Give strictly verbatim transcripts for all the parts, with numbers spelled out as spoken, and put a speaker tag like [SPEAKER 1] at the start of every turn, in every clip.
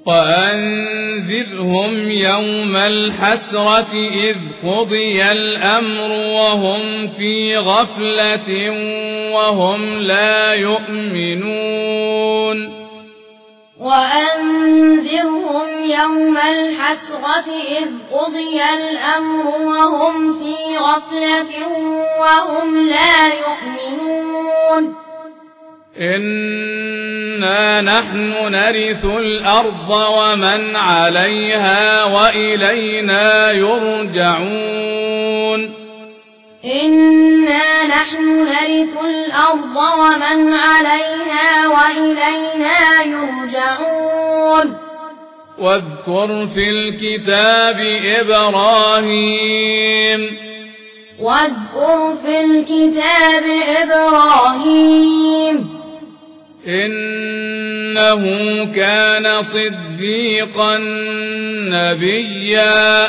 [SPEAKER 1] وأنذرهم يوم الحسرة إذ قضي الأمر وهم في غفلة وهم لا يؤمنون
[SPEAKER 2] وأنذرهم يوم الحسرة إذ قضي الأمر وهم في غفلة وهم لا يؤمنون
[SPEAKER 1] إنا نحن نرث الأرض ومن عليها وإلينا يرجعون
[SPEAKER 2] إنا نحن نرث الأرض ومن عليها وإلينا يرجعون
[SPEAKER 1] واذكر في الكتاب إبراهيم
[SPEAKER 2] واذكر في الكتاب إبراهيم
[SPEAKER 1] إنه كان صديقا نبيا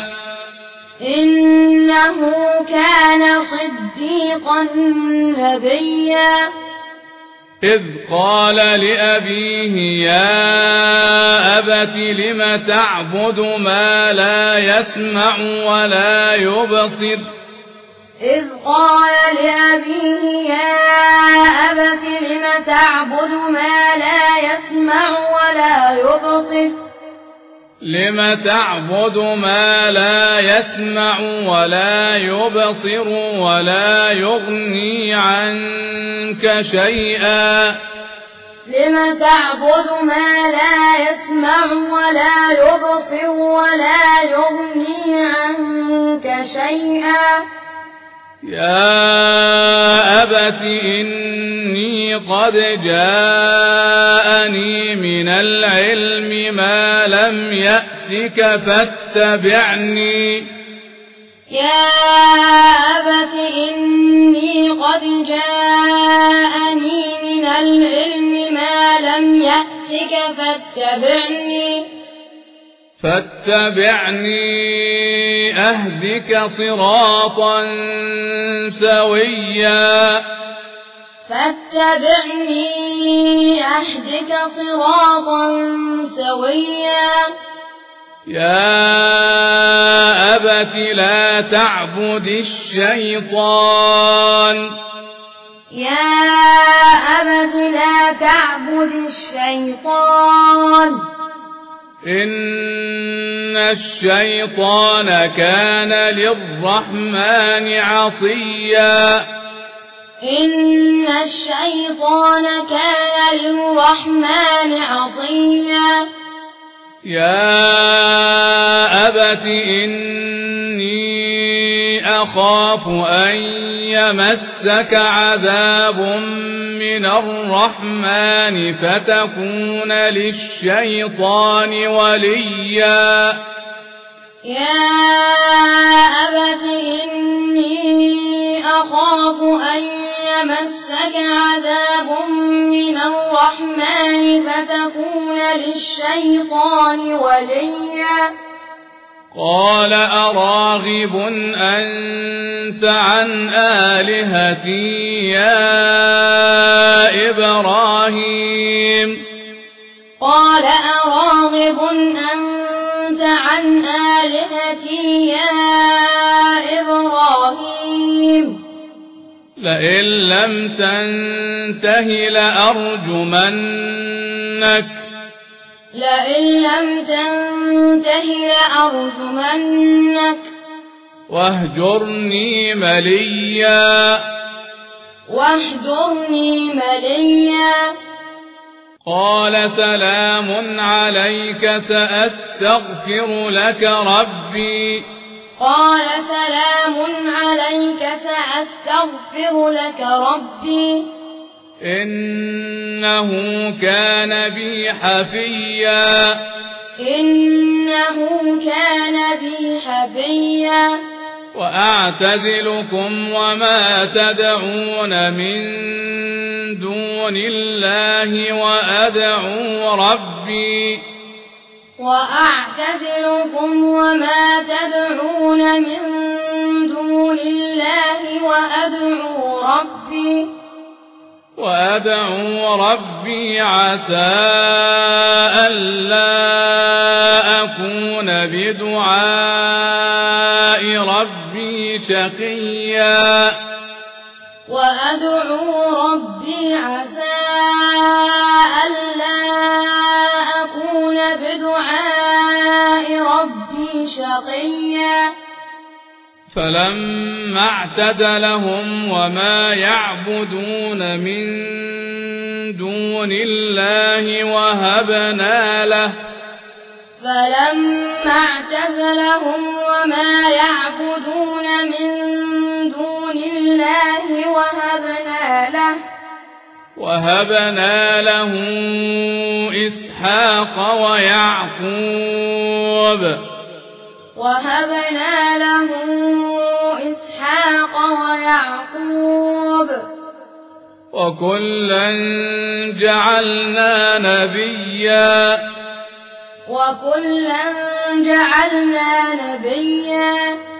[SPEAKER 2] إنه كان صديقا نبيا
[SPEAKER 1] إذ قال لأبيه يا أبت لم تعبد ما لا يسمع ولا يبصر
[SPEAKER 2] إذ قال لأبيه يا أبت لم تعبد ما لا يسمع ولا يبصر
[SPEAKER 1] لم تعبد ما لا يسمع ولا يبصر ولا يغني عنك شيئا
[SPEAKER 2] لم تعبد ما لا يسمع ولا يبصر ولا يغني عنك شيئا
[SPEAKER 1] يا أبت إني قد جاءني من العلم ما لم يأتك فاتبعني
[SPEAKER 2] يا أبت إني قد جاءني من العلم ما لم يأتك فاتبعني
[SPEAKER 1] فاتبعني أهدك صراطا سويا
[SPEAKER 2] فاتبعني أهدك صراطا سويا
[SPEAKER 1] يا أبت لا تعبد الشيطان
[SPEAKER 2] يا أبت لا تعبد الشيطان
[SPEAKER 1] إن الشيطان كان للرحمن عصيا
[SPEAKER 2] إن الشيطان كان للرحمن عصيا
[SPEAKER 1] يا أبت إني أخاف أن يمسك عذاب من الرحمن فتكون للشيطان وليا
[SPEAKER 2] يا أبت إني أخاف أن يمسك عذاب من الرحمن فتكون للشيطان وليا
[SPEAKER 1] قال أراغب أنت عن آلهتي يا إبراهيم
[SPEAKER 2] قال أراغب أنت عن آلهتي يا إبراهيم
[SPEAKER 1] لئن لم تنته لأرجمنك
[SPEAKER 2] لئن لم تنته لأرجمنك
[SPEAKER 1] واهجرني مليا
[SPEAKER 2] واهجرني مليا
[SPEAKER 1] قال سلام عليك سأستغفر لك ربي
[SPEAKER 2] قال سلام عليك سأستغفر لك ربي
[SPEAKER 1] إنه كان بي حفيا
[SPEAKER 2] إنه كان بي حفيا
[SPEAKER 1] وأعتزلكم وما تدعون من دون الله وأدعو ربي
[SPEAKER 2] وأعتزلكم وما تدعون من دون الله وأدعو ربي
[SPEAKER 1] وأدعو ربي عسى ألا بدعاء ربي شقيا
[SPEAKER 2] وأدعو ربي عسى ألا أكون بدعاء ربي شقيا
[SPEAKER 1] فلما اعتزلهم وما يعبدون من دون الله وهبنا له
[SPEAKER 2] فلما اعتزلهم وما يعبدون من دون الله وهبنا له
[SPEAKER 1] وهبنا له إسحاق ويعقوب
[SPEAKER 2] وهبنا له إسحاق ويعقوب
[SPEAKER 1] وكلا جعلنا نبيا
[SPEAKER 2] وكلا جعلنا نبيا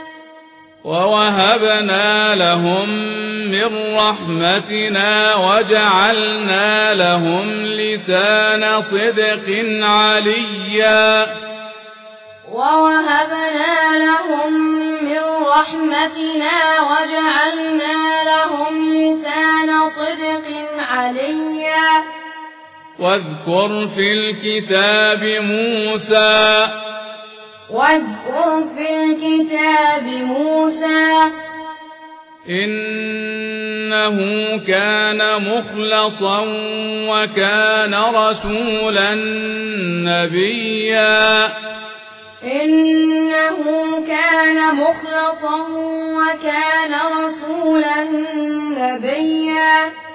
[SPEAKER 1] ووهبنا لهم من رحمتنا وجعلنا لهم لسان صدق عليا
[SPEAKER 2] ووهبنا لهم من رحمتنا وجعلنا لهم لسان صدق عليا
[SPEAKER 1] واذكر في الكتاب موسى
[SPEAKER 2] واذكر في الكتاب موسى
[SPEAKER 1] إنه كان مخلصا وكان رسولا نبيا
[SPEAKER 2] إنه كان مخلصا وكان رسولا نبيا